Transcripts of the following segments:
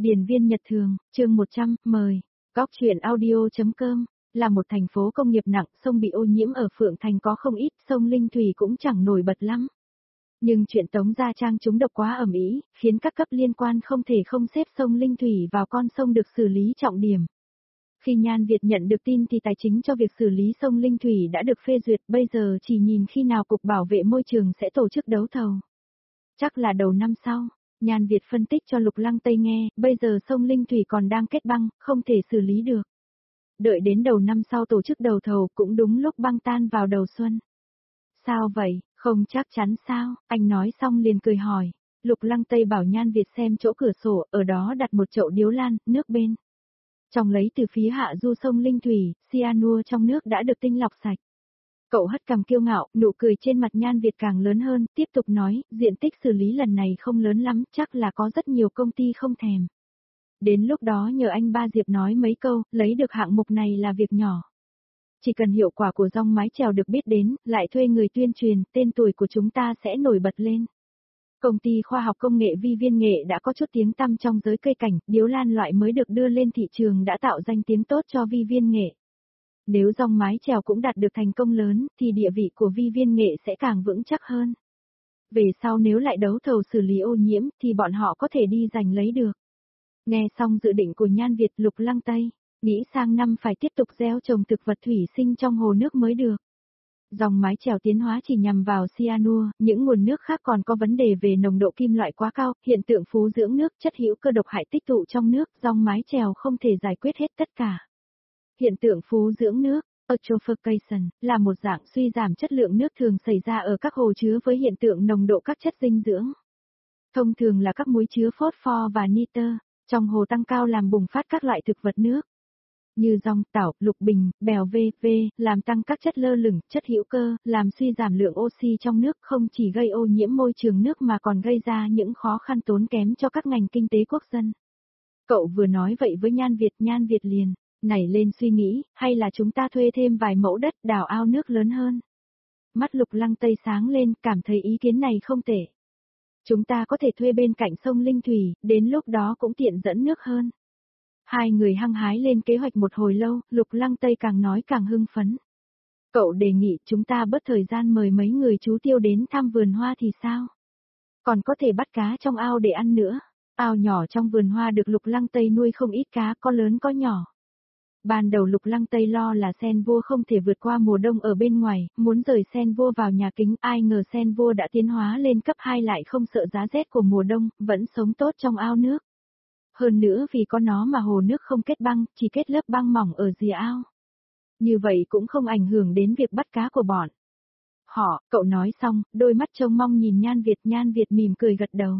Điền viên Nhật Thường, chương 100, mời. Góc truyện audio.com, là một thành phố công nghiệp nặng, sông bị ô nhiễm ở Phượng Thành có không ít, sông Linh Thủy cũng chẳng nổi bật lắm. Nhưng chuyện Tống Gia Trang trúng độc quá ầm ĩ, khiến các cấp liên quan không thể không xếp sông Linh Thủy vào con sông được xử lý trọng điểm. Khi Nhan Việt nhận được tin thì tài chính cho việc xử lý sông Linh Thủy đã được phê duyệt, bây giờ chỉ nhìn khi nào Cục Bảo vệ Môi trường sẽ tổ chức đấu thầu. Chắc là đầu năm sau. Nhan Việt phân tích cho Lục Lăng Tây nghe, bây giờ sông Linh Thủy còn đang kết băng, không thể xử lý được. Đợi đến đầu năm sau tổ chức đầu thầu cũng đúng lúc băng tan vào đầu xuân. Sao vậy, không chắc chắn sao? Anh nói xong liền cười hỏi. Lục Lăng Tây bảo Nhan Việt xem chỗ cửa sổ, ở đó đặt một chậu điếu lan, nước bên. Trong lấy từ phía hạ du sông Linh Thủy, cyanua trong nước đã được tinh lọc sạch. Cậu hất cằm kiêu ngạo, nụ cười trên mặt Nhan Việt càng lớn hơn, tiếp tục nói, diện tích xử lý lần này không lớn lắm, chắc là có rất nhiều công ty không thèm. Đến lúc đó nhờ anh Ba Diệp nói mấy câu, lấy được hạng mục này là việc nhỏ. Chỉ cần hiệu quả của rong mái chèo được biết đến, lại thuê người tuyên truyền, tên tuổi của chúng ta sẽ nổi bật lên. Công ty khoa học công nghệ Vi Viên Nghệ đã có chút tiếng tăm trong giới cây cảnh, điếu lan loại mới được đưa lên thị trường đã tạo danh tiếng tốt cho Vi Viên Nghệ. Nếu rong mái chèo cũng đạt được thành công lớn, thì địa vị của Vi Viên Nghệ sẽ càng vững chắc hơn. Về sau nếu lại đấu thầu xử lý ô nhiễm, thì bọn họ có thể đi giành lấy được. Nghe xong dự định của Nhan Việt, Lục Lăng Tây, nghĩ sang năm phải tiếp tục gieo trồng thực vật thủy sinh trong hồ nước mới được. Dòng mái chèo tiến hóa chỉ nhằm vào cyanua, những nguồn nước khác còn có vấn đề về nồng độ kim loại quá cao, hiện tượng phú dưỡng nước, chất hữu cơ độc hại tích tụ trong nước, dòng mái chèo không thể giải quyết hết tất cả. Hiện tượng phú dưỡng nước, eutrophication, là một dạng suy giảm chất lượng nước thường xảy ra ở các hồ chứa với hiện tượng nồng độ các chất dinh dưỡng. Thông thường là các muối chứa phosphor và nitơ, trong hồ tăng cao làm bùng phát các loại thực vật nước. Như dong, tảo, lục bình, bèo v.v. làm tăng các chất lơ lửng, chất hữu cơ, làm suy giảm lượng oxy trong nước, không chỉ gây ô nhiễm môi trường nước mà còn gây ra những khó khăn tốn kém cho các ngành kinh tế quốc dân. Cậu vừa nói vậy với Nhan Việt liền nảy lên suy nghĩ, hay là chúng ta thuê thêm vài mẫu đất đào ao nước lớn hơn. Mắt Lục Lăng Tây sáng lên, cảm thấy ý kiến này không tệ. Chúng ta có thể thuê bên cạnh sông Linh Thủy, đến lúc đó cũng tiện dẫn nước hơn. Hai người hăng hái lên kế hoạch một hồi lâu, Lục Lăng Tây càng nói càng hưng phấn. Cậu đề nghị chúng ta bớt thời gian mời mấy người chú Tiêu đến thăm vườn hoa thì sao? Còn có thể bắt cá trong ao để ăn nữa. Ao nhỏ trong vườn hoa được Lục Lăng Tây nuôi không ít cá, có lớn có nhỏ. Ban đầu Lục Lăng Tây lo là sen vua không thể vượt qua mùa đông ở bên ngoài, muốn rời sen vua vào nhà kính, ai ngờ sen vua đã tiến hóa lên cấp 2 lại không sợ giá rét của mùa đông, vẫn sống tốt trong ao nước. Hơn nữa vì có nó mà hồ nước không kết băng, chỉ kết lớp băng mỏng ở rìa ao. Như vậy cũng không ảnh hưởng đến việc bắt cá của bọn họ. Cậu nói xong, đôi mắt trông mong nhìn Nhan Việt mỉm cười gật đầu.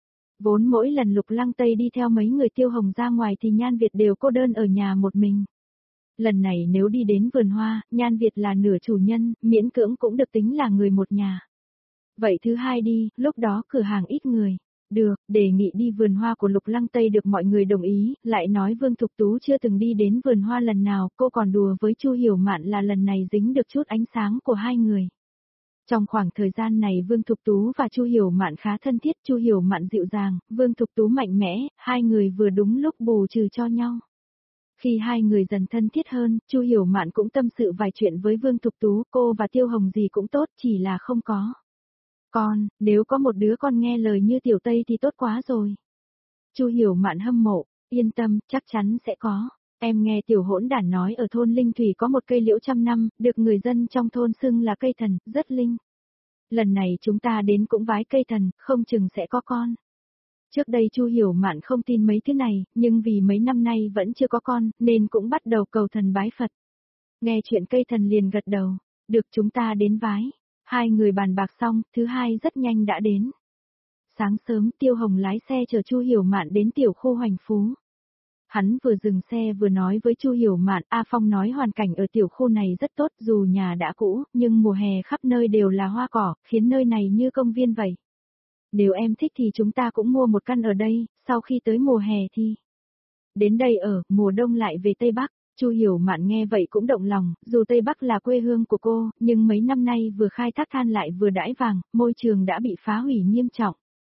Vốn mỗi lần Lục Lăng Tây đi theo mấy người Tiêu Hồng ra ngoài thì Nhan Việt đều cô đơn ở nhà một mình. Lần này nếu đi đến vườn hoa, Nhan Việt là nửa chủ nhân, miễn cưỡng cũng được tính là người một nhà. Vậy thứ hai đi, lúc đó cửa hàng ít người. Được, đề nghị đi vườn hoa của Lục Lăng Tây được mọi người đồng ý, lại nói Vương Thục Tú chưa từng đi đến vườn hoa lần nào, cô còn đùa với Chu Hiểu Mạn là lần này dính được chút ánh sáng của hai người. Trong khoảng thời gian này Vương Thục Tú và Chu Hiểu Mạn khá thân thiết, Chu Hiểu Mạn dịu dàng, Vương Thục Tú mạnh mẽ, hai người vừa đúng lúc bù trừ cho nhau. Khi hai người dần thân thiết hơn, Chu Hiểu Mạn cũng tâm sự vài chuyện với Vương Thục Tú, cô và Tiêu Hồng gì cũng tốt, chỉ là không có con, nếu có một đứa con nghe lời như Tiểu Tây thì tốt quá rồi. Chu Hiểu Mạn hâm mộ, yên tâm, chắc chắn sẽ có. Em nghe Tiểu Hỗn Đản nói ở thôn Linh Thủy có một cây liễu trăm năm, được người dân trong thôn xưng là cây thần, rất linh. Lần này chúng ta đến cũng vái cây thần, không chừng sẽ có con. Trước đây Chu Hiểu Mạn không tin mấy thứ này, nhưng vì mấy năm nay vẫn chưa có con, nên cũng bắt đầu cầu thần bái Phật. Nghe chuyện cây thần liền gật đầu, được chúng ta đến vái. Hai người bàn bạc xong, thứ hai rất nhanh đã đến. Sáng sớm Tiêu Hồng lái xe chở Chu Hiểu Mạn đến tiểu khu Hoành Phú. Hắn vừa dừng xe vừa nói với Chu Hiểu Mạn, A Phong nói hoàn cảnh ở tiểu khu này rất tốt, dù nhà đã cũ, nhưng mùa hè khắp nơi đều là hoa cỏ, khiến nơi này như công viên vậy. Nếu em thích thì chúng ta cũng mua một căn ở đây, sau khi tới mùa hè thì đến đây ở, mùa đông lại về Tây Bắc. Chu Hiểu Mạn nghe vậy cũng động lòng, dù Tây Bắc là quê hương của cô, nhưng mấy năm nay vừa khai thác than lại vừa đãi vàng, môi trường đã bị phá hủy nghiêm trọng.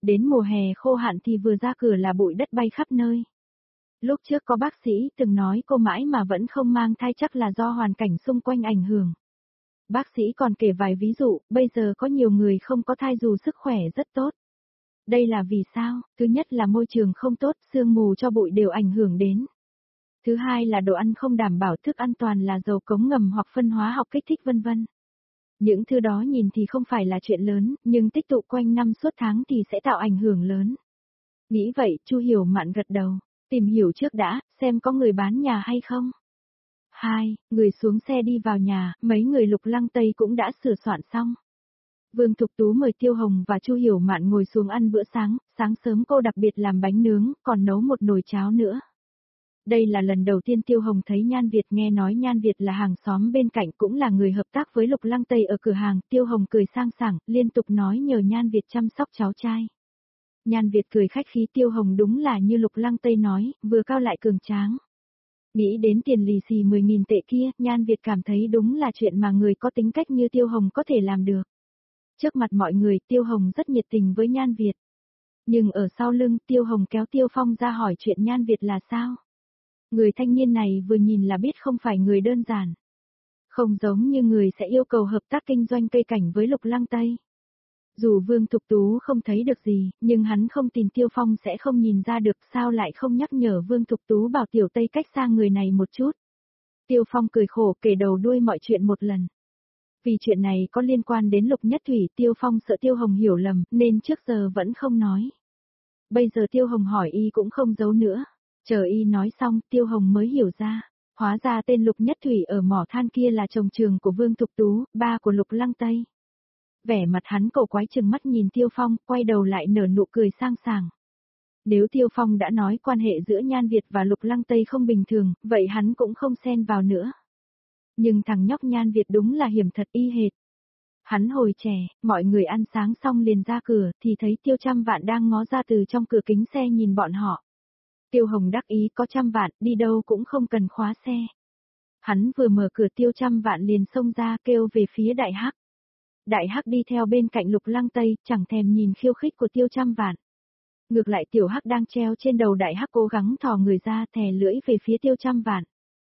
Đến mùa hè khô hạn thì vừa ra cửa là bụi đất bay khắp nơi. Lúc trước có bác sĩ từng nói cô mãi mà vẫn không mang thai chắc là do hoàn cảnh xung quanh ảnh hưởng. Bác sĩ còn kể vài ví dụ, bây giờ có nhiều người không có thai dù sức khỏe rất tốt. Đây là vì sao? Thứ nhất là môi trường không tốt, sương mù cho bụi đều ảnh hưởng đến. Thứ hai là đồ ăn không đảm bảo, thức an toàn là dầu cống ngầm hoặc phân hóa học kích thích vân vân. Những thứ đó nhìn thì không phải là chuyện lớn, nhưng tích tụ quanh năm suốt tháng thì sẽ tạo ảnh hưởng lớn. Nghĩ vậy, Chu Hiểu Mạn gật đầu, tìm hiểu trước đã, xem có người bán nhà hay không. 2. Người xuống xe đi vào nhà, mấy người Lục Lăng Tây cũng đã sửa soạn xong. Vương Thục Tú mời Tiêu Hồng và Chu Hiểu Mạn ngồi xuống ăn bữa sáng, sáng sớm cô đặc biệt làm bánh nướng, còn nấu một nồi cháo nữa. Đây là lần đầu tiên Tiêu Hồng thấy Nhan Việt, nghe nói Nhan Việt là hàng xóm bên cạnh cũng là người hợp tác với Lục Lăng Tây ở cửa hàng, Tiêu Hồng cười sang sảng, liên tục nói nhờ Nhan Việt chăm sóc cháu trai. Nhan Việt cười khách khí, Tiêu Hồng đúng là như Lục Lăng Tây nói, vừa cao lại cường tráng. Nghĩ đến tiền lì xì 10.000 tệ kia, Nhan Việt cảm thấy đúng là chuyện mà người có tính cách như Tiêu Hồng có thể làm được. Trước mặt mọi người, Tiêu Hồng rất nhiệt tình với Nhan Việt. Nhưng ở sau lưng, Tiêu Hồng kéo Tiêu Phong ra hỏi chuyện Nhan Việt là sao. Người thanh niên này vừa nhìn là biết không phải người đơn giản. Không giống như người sẽ yêu cầu hợp tác kinh doanh cây cảnh với Lục Lăng Tây. Dù Vương Thục Tú không thấy được gì, nhưng hắn không tin Tiêu Phong sẽ không nhìn ra được, sao lại không nhắc nhở Vương Thục Tú bảo Tiểu Tây cách xa người này một chút. Tiêu Phong cười khổ kể đầu đuôi mọi chuyện một lần. Vì chuyện này có liên quan đến Lục Nhất Thủy, Tiêu Phong sợ Tiêu Hồng hiểu lầm, nên trước giờ vẫn không nói. Bây giờ Tiêu Hồng hỏi y cũng không giấu nữa. Chờ y nói xong, Tiêu Hồng mới hiểu ra. Hóa ra tên Lục Nhất Thủy ở mỏ than kia là chồng trường của Vương Thục Tú, ba của Lục Lăng Tây. Vẻ mặt hắn cổ quái chừng mắt nhìn Tiêu Phong, quay đầu lại nở nụ cười sang sảng. Nếu Tiêu Phong đã nói quan hệ giữa Nhan Việt và Lục Lăng Tây không bình thường, vậy hắn cũng không xen vào nữa. Nhưng thằng nhóc Nhan Việt đúng là hiểm thật y hệt. Hắn hồi trẻ, mọi người ăn sáng xong liền ra cửa, thì thấy Tiêu Trăm Vạn đang ngó ra từ trong cửa kính xe nhìn bọn họ. Tiêu Hồng đắc ý, có Trăm Vạn, đi đâu cũng không cần khóa xe. Hắn vừa mở cửa, Tiêu Trăm Vạn liền xông ra kêu về phía Đại Hắc. Đại Hắc đi theo bên cạnh Lục Lăng Tây, chẳng thèm nhìn khiêu khích của Tiêu Trăm Vạn. Ngược lại Tiểu Hắc đang treo trên đầu Đại Hắc cố gắng thò người ra, thè lưỡi về phía Tiêu Trăm Vạn.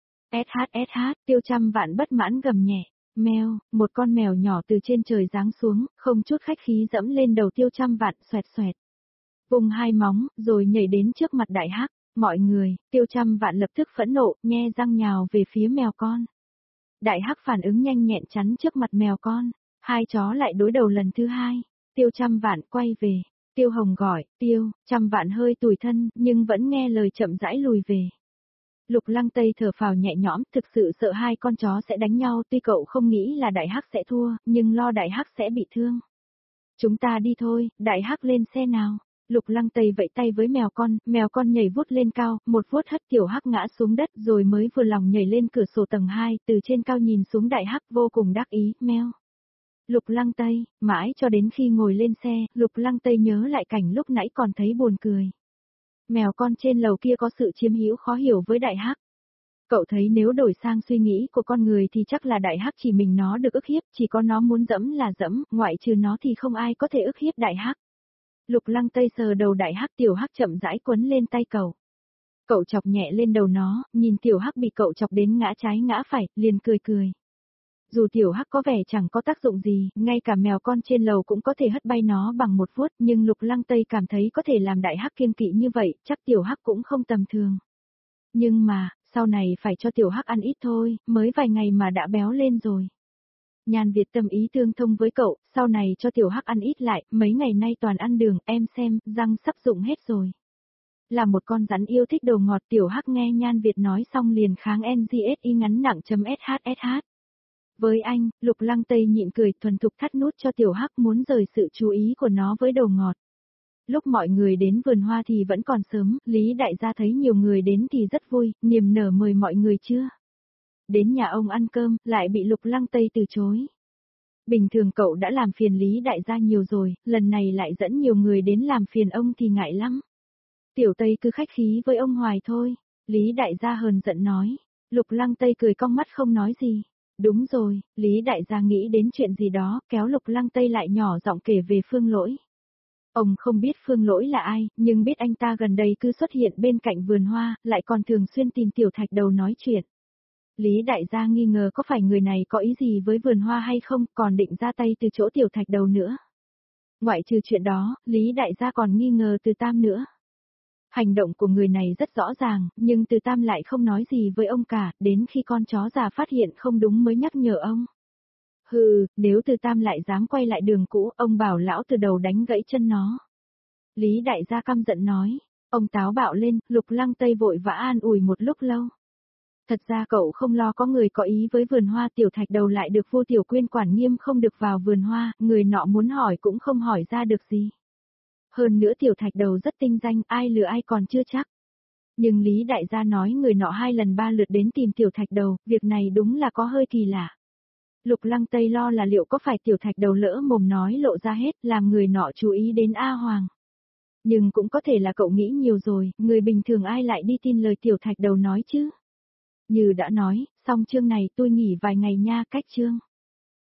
SH, Tiêu Trăm Vạn bất mãn gầm nhẹ. Mèo, một con mèo nhỏ từ trên trời giáng xuống, không chút khách khí dẫm lên đầu Tiêu Trăm Vạn, xoẹt xoẹt. Vùng hai móng, rồi nhảy đến trước mặt Đại Hắc. Mọi người, Tiêu Trăm Vạn lập tức phẫn nộ, nhe răng nhào về phía mèo con. Đại Hắc phản ứng nhanh nhẹn chắn trước mặt mèo con. Hai chó lại đối đầu lần thứ hai. Tiêu Trăm Vạn quay về. Tiêu Hồng gọi, Tiêu, Trăm Vạn hơi tủi thân, nhưng vẫn nghe lời chậm rãi lùi về. Lục Lăng Tây thở phào nhẹ nhõm, thực sự sợ hai con chó sẽ đánh nhau, tuy cậu không nghĩ là Đại Hắc sẽ thua, nhưng lo Đại Hắc sẽ bị thương. Chúng ta đi thôi, Đại Hắc lên xe nào. Lục Lăng Tây vẫy tay với mèo con nhảy vút lên cao, một vuốt hất Tiểu Hắc ngã xuống đất rồi mới vừa lòng nhảy lên cửa sổ tầng 2, từ trên cao nhìn xuống Đại Hắc vô cùng đắc ý, meo. Lục Lăng Tây, mãi cho đến khi ngồi lên xe, Lục Lăng Tây nhớ lại cảnh lúc nãy còn thấy buồn cười. Mèo con trên lầu kia có sự chiếm hữu khó hiểu với Đại Hắc. Cậu thấy nếu đổi sang suy nghĩ của con người thì chắc là Đại Hắc chỉ mình nó được ức hiếp, chỉ có nó muốn dẫm là dẫm, ngoại trừ nó thì không ai có thể ức hiếp Đại Hắc. Lục Lăng Tây sờ đầu Đại Hắc, Tiểu Hắc chậm rãi quấn lên tay cậu. Cậu chọc nhẹ lên đầu nó, nhìn Tiểu Hắc bị cậu chọc đến ngã trái ngã phải, liền cười cười. Dù Tiểu Hắc có vẻ chẳng có tác dụng gì, ngay cả mèo con trên lầu cũng có thể hất bay nó bằng một vuốt, nhưng Lục Lăng Tây cảm thấy có thể làm Đại Hắc kiêng kỵ như vậy, chắc Tiểu Hắc cũng không tầm thường. Nhưng mà, sau này phải cho Tiểu Hắc ăn ít thôi, mới vài ngày mà đã béo lên rồi. Nhan Việt tâm ý tương thông với cậu, sau này cho Tiểu Hắc ăn ít lại, mấy ngày nay toàn ăn đường, em xem, răng sắp rụng hết rồi. Là một con rắn yêu thích đồ ngọt, Tiểu Hắc nghe Nhan Việt nói xong liền kháng NGSI ngắn nặng .SHSH. Với anh, Lục Lăng Tây nhịn cười, thuần thục thắt nút cho Tiểu Hắc muốn rời sự chú ý của nó với đồ ngọt. Lúc mọi người đến vườn hoa thì vẫn còn sớm, Lý Đại gia thấy nhiều người đến thì rất vui, niềm nở mời mọi người chưa. Đến nhà ông ăn cơm, lại bị Lục Lăng Tây từ chối. Bình thường cậu đã làm phiền Lý Đại gia nhiều rồi, lần này lại dẫn nhiều người đến làm phiền ông thì ngại lắm. Tiểu Tây cứ khách khí với ông hoài thôi, Lý Đại gia hờn giận nói. Lục Lăng Tây cười cong mắt không nói gì. Đúng rồi, Lý Đại gia nghĩ đến chuyện gì đó, kéo Lục Lăng Tây lại nhỏ giọng kể về Phương Lỗi. Ông không biết Phương Lỗi là ai, nhưng biết anh ta gần đây cứ xuất hiện bên cạnh vườn hoa, lại còn thường xuyên tìm Tiểu Thạch Đầu nói chuyện. Lý đại gia nghi ngờ có phải người này có ý gì với vườn hoa hay không, còn định ra tay từ chỗ Tiểu Thạch Đầu nữa. Ngoại trừ chuyện đó, Lý đại gia còn nghi ngờ Từ Tam nữa. Hành động của người này rất rõ ràng, nhưng Từ Tam lại không nói gì với ông cả, đến khi con chó già phát hiện không đúng mới nhắc nhở ông. Hừ, nếu Từ Tam lại dám quay lại đường cũ, ông bảo lão từ đầu đánh gãy chân nó. Lý đại gia căm giận nói, ông táo bạo lên, Lục Lăng Tây vội vã an ủi một lúc lâu. Thật ra cậu không lo có người có ý với vườn hoa, Tiểu Thạch Đầu lại được Vu Tiểu Quyên quản nghiêm không được vào vườn hoa, người nọ muốn hỏi cũng không hỏi ra được gì. Hơn nữa Tiểu Thạch Đầu rất tinh danh, ai lừa ai còn chưa chắc. Nhưng Lý đại gia nói người nọ 2 lần 3 lượt đến tìm Tiểu Thạch Đầu, việc này đúng là có hơi kỳ lạ. Lục Lăng Tây lo là liệu có phải Tiểu Thạch Đầu lỡ mồm nói lộ ra hết, làm người nọ chú ý đến A Hoàng. Nhưng cũng có thể là cậu nghĩ nhiều rồi, người bình thường ai lại đi tin lời Tiểu Thạch Đầu nói chứ. Như đã nói, xong chương này tôi nghỉ vài ngày nha, cách chương.